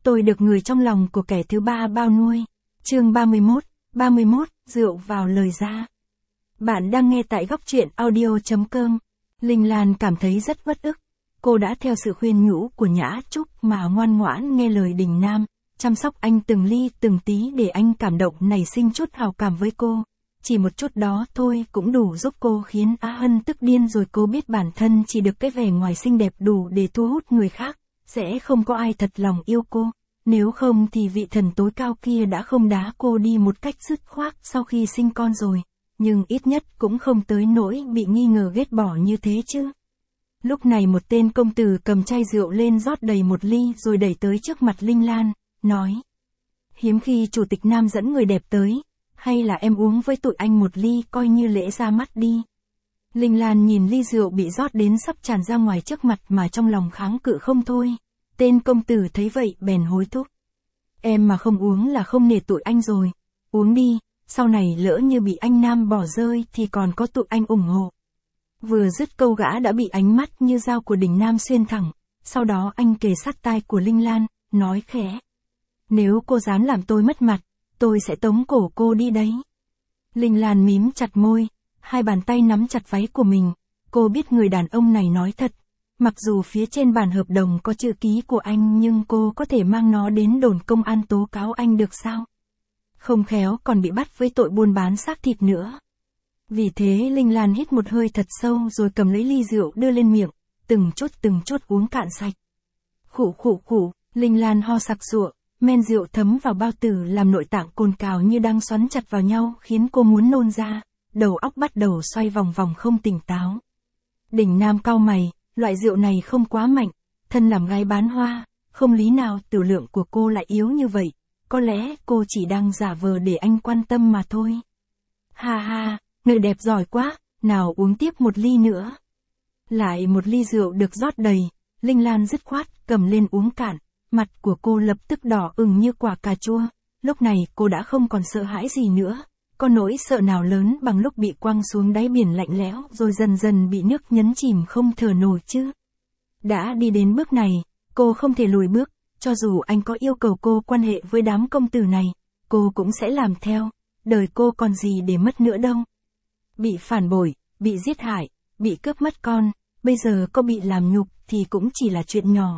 tôi được người trong lòng của kẻ thứ ba bao nuôi. Chương 31, rượu vào lời ra. Bạn đang nghe tại góc truyện audio.com. Linh Lan cảm thấy rất uất ức. Cô đã theo sự khuyên nhủ của Nhã Trúc mà ngoan ngoãn nghe lời Đình Nam, chăm sóc anh từng ly từng tí để anh cảm động nảy sinh chút hào cảm với cô. Chỉ một chút đó thôi cũng đủ giúp cô khiến Á Hân tức điên rồi. Cô biết bản thân chỉ được cái vẻ ngoài xinh đẹp đủ để thu hút người khác, sẽ không có ai thật lòng yêu cô. Nếu không thì vị thần tối cao kia đã không đá cô đi một cách dứt khoát sau khi sinh con rồi. Nhưng ít nhất cũng không tới nỗi bị nghi ngờ ghét bỏ như thế chứ. Lúc này một tên công tử cầm chai rượu lên rót đầy một ly rồi đẩy tới trước mặt Linh Lan, nói. Hiếm khi chủ tịch Nam dẫn người đẹp tới, hay là em uống với tụi anh một ly coi như lễ ra mắt đi. Linh Lan nhìn ly rượu bị rót đến sắp tràn ra ngoài trước mặt mà trong lòng kháng cự không thôi. Tên công tử thấy vậy bèn hối thúc. Em mà không uống là không nể tụi anh rồi. Uống đi, sau này lỡ như bị anh Nam bỏ rơi thì còn có tụi anh ủng hộ. Vừa dứt câu gã đã bị ánh mắt như dao của Đình Nam xuyên thẳng. Sau đó anh kề sát tai của Linh Lan, nói khẽ. Nếu cô dám làm tôi mất mặt, tôi sẽ tống cổ cô đi đấy. Linh Lan mím chặt môi, hai bàn tay nắm chặt váy của mình. Cô biết người đàn ông này nói thật. Mặc dù phía trên bản hợp đồng có chữ ký của anh nhưng cô có thể mang nó đến đồn công an tố cáo anh được sao? Không khéo còn bị bắt với tội buôn bán xác thịt nữa. Vì thế Linh Lan hít một hơi thật sâu rồi cầm lấy ly rượu đưa lên miệng, từng chút uống cạn sạch. Khụ, Linh Lan ho sặc sụa, men rượu thấm vào bao tử làm nội tạng cồn cào như đang xoắn chặt vào nhau khiến cô muốn nôn ra, đầu óc bắt đầu xoay vòng vòng không tỉnh táo. Đình Nam cau mày, loại rượu này không quá mạnh, thân làm gái bán hoa, không lý nào tiểu lượng của cô lại yếu như vậy, có lẽ cô chỉ đang giả vờ để anh quan tâm mà thôi. Ha, người đẹp giỏi quá, nào uống tiếp một ly nữa. Lại một ly rượu được rót đầy, Linh Lan dứt khoát cầm lên uống cạn, mặt của cô lập tức đỏ ửng như quả cà chua, lúc này cô đã không còn sợ hãi gì nữa. Có nỗi sợ nào lớn bằng lúc bị quăng xuống đáy biển lạnh lẽo rồi dần dần bị nước nhấn chìm không thở nổi chứ. Đã đi đến bước này, cô không thể lùi bước, cho dù anh có yêu cầu cô quan hệ với đám công tử này, cô cũng sẽ làm theo, đời cô còn gì để mất nữa đâu. Bị phản bội, bị giết hại, bị cướp mất con, bây giờ có bị làm nhục thì cũng chỉ là chuyện nhỏ.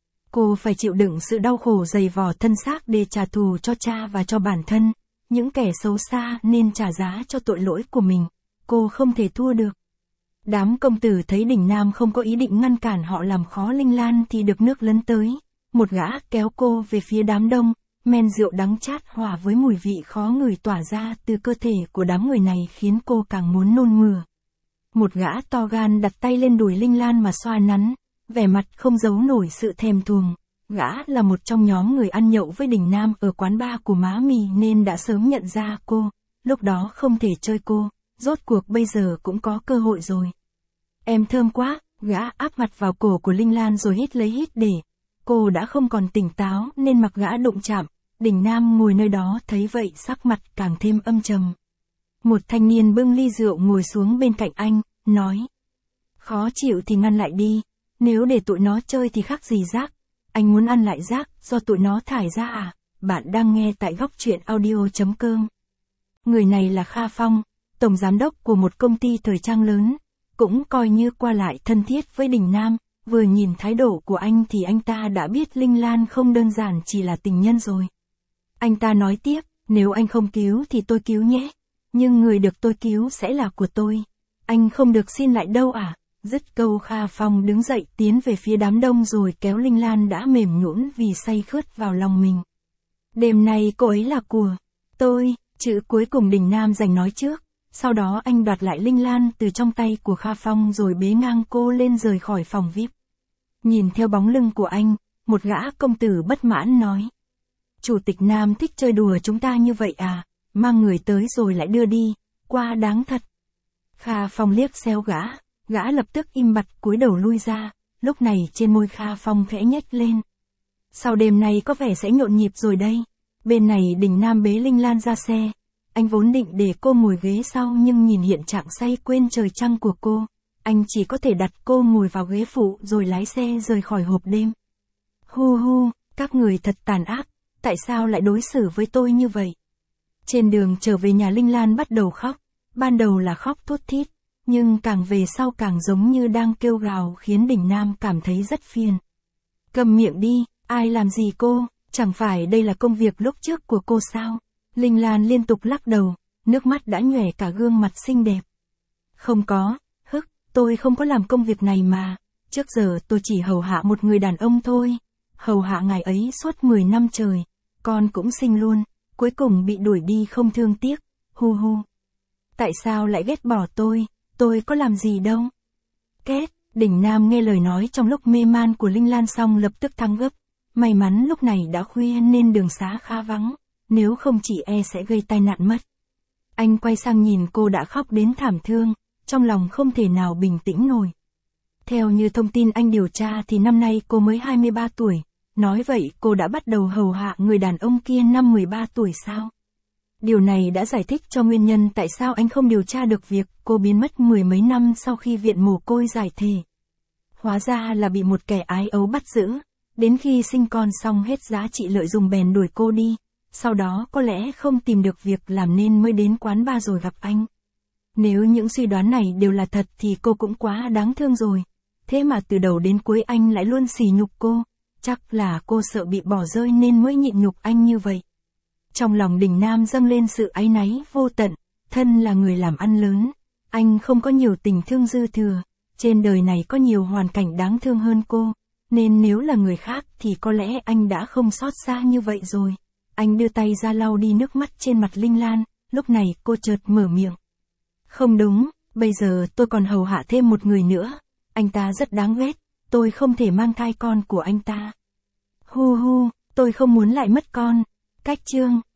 Cô phải chịu đựng sự đau khổ dày vò thân xác để trả thù cho cha và cho bản thân. Những kẻ xấu xa nên trả giá cho tội lỗi của mình, cô không thể thua được. Đám công tử thấy Đình Nam không có ý định ngăn cản họ làm khó Linh Lan thì được nước lấn tới. Một gã kéo cô về phía đám đông, men rượu đắng chát hòa với mùi vị khó ngửi tỏa ra từ cơ thể của đám người này khiến cô càng muốn nôn mửa. Một gã to gan đặt tay lên đùi Linh Lan mà xoa nắn, vẻ mặt không giấu nổi sự thèm thuồng. Gã là một trong nhóm người ăn nhậu với Đình Nam ở quán bar của má mì nên đã sớm nhận ra cô, lúc đó không thể chơi cô, rốt cuộc bây giờ cũng có cơ hội rồi. Em thơm quá, gã áp mặt vào cổ của Linh Lan rồi hít lấy hít để. Cô đã không còn tỉnh táo nên mặc gã đụng chạm, Đình Nam ngồi nơi đó thấy vậy sắc mặt càng thêm âm trầm. Một thanh niên bưng ly rượu ngồi xuống bên cạnh anh, nói. Khó chịu thì ngăn lại đi, nếu để tụi nó chơi thì khác gì rác. Anh muốn ăn lại rác do tụi nó thải ra à? Bạn đang nghe tại góc truyện audio.com. Người này là Kha Phong, tổng giám đốc của một công ty thời trang lớn, cũng coi như qua lại thân thiết với Đình Nam. Vừa nhìn thái độ của anh thì anh ta đã biết Linh Lan không đơn giản chỉ là tình nhân rồi. Anh ta nói tiếp, nếu anh không cứu thì tôi cứu nhé, nhưng người được tôi cứu sẽ là của tôi. Anh không được xin lại đâu à? Dứt câu Kha Phong đứng dậy tiến về phía đám đông rồi kéo Linh Lan đã mềm nhũn vì say khướt vào lòng mình. Đêm nay cô ấy là của tôi, chữ cuối cùng Đình Nam giành nói trước, sau đó anh đoạt lại Linh Lan từ trong tay của Kha Phong rồi bế ngang cô lên rời khỏi phòng VIP. Nhìn theo bóng lưng của anh, một gã công tử bất mãn nói. Chủ tịch Nam thích chơi đùa chúng ta như vậy à, mang người tới rồi lại đưa đi, quá đáng thật. Kha Phong liếc xéo gã lập tức im bặt cúi đầu lui ra, lúc này trên môi Kha Phong khẽ nhếch lên. Sau đêm nay có vẻ sẽ nhộn nhịp rồi đây. Bên này Đình Nam bế Linh Lan ra xe, anh vốn định để cô ngồi ghế sau nhưng nhìn hiện trạng say quên trời trăng của cô, anh chỉ có thể đặt cô ngồi vào ghế phụ rồi lái xe rời khỏi hộp đêm. Hu hu, Các người thật tàn ác, tại sao lại đối xử với tôi như vậy? Trên đường trở về nhà Linh Lan bắt đầu khóc, ban đầu là khóc thút thít, nhưng càng về sau càng giống như đang kêu gào khiến Đình Nam cảm thấy rất phiền. Cầm miệng đi, ai làm gì cô, chẳng phải đây là công việc lúc trước của cô sao? Linh Lan liên tục lắc đầu, nước mắt đã nhoẻn cả gương mặt xinh đẹp. Không có, tôi không có làm công việc này mà, trước giờ tôi chỉ hầu hạ một người đàn ông thôi, hầu hạ ngài ấy suốt 10 năm trời, con cũng sinh luôn, cuối cùng bị đuổi đi không thương tiếc, hu hu. Tại sao lại ghét bỏ tôi có làm gì đâu. Đình Nam nghe lời nói trong lúc mê man của Linh Lan xong lập tức thăng gấp, may mắn lúc này đã khuya nên đường xá khá vắng, nếu không chỉ sẽ gây tai nạn mất. Anh quay sang nhìn cô đã khóc đến thảm thương, trong lòng không thể nào bình tĩnh nổi. Theo như thông tin anh điều tra thì năm nay cô mới 23 tuổi, nói vậy cô đã bắt đầu hầu hạ người đàn ông kia năm 13 tuổi sao? Điều này đã giải thích cho nguyên nhân tại sao anh không điều tra được việc cô biến mất 10 mấy năm sau khi viện mồ côi giải thể. Hóa ra là bị một kẻ ái ấu bắt giữ, đến khi sinh con xong hết giá trị lợi dụng bèn đuổi cô đi, sau đó có lẽ không tìm được việc làm nên mới đến quán bar rồi gặp anh. Nếu những suy đoán này đều là thật thì cô cũng quá đáng thương rồi. Thế mà từ đầu đến cuối anh lại luôn sỉ nhục cô, chắc là cô sợ bị bỏ rơi nên mới nhịn nhục anh như vậy. Trong lòng Đình Nam dâng lên sự áy náy vô tận, thân là người làm ăn lớn, anh không có nhiều tình thương dư thừa, trên đời này có nhiều hoàn cảnh đáng thương hơn cô, nên nếu là người khác thì có lẽ anh đã không xót xa như vậy rồi. Anh đưa tay ra lau đi nước mắt trên mặt Linh Lan, lúc này cô chợt mở miệng. Không đúng, bây giờ tôi còn hầu hạ thêm một người nữa, anh ta rất đáng ghét, tôi không thể mang thai con của anh ta. Hu hu, tôi không muốn lại mất con. Cách chương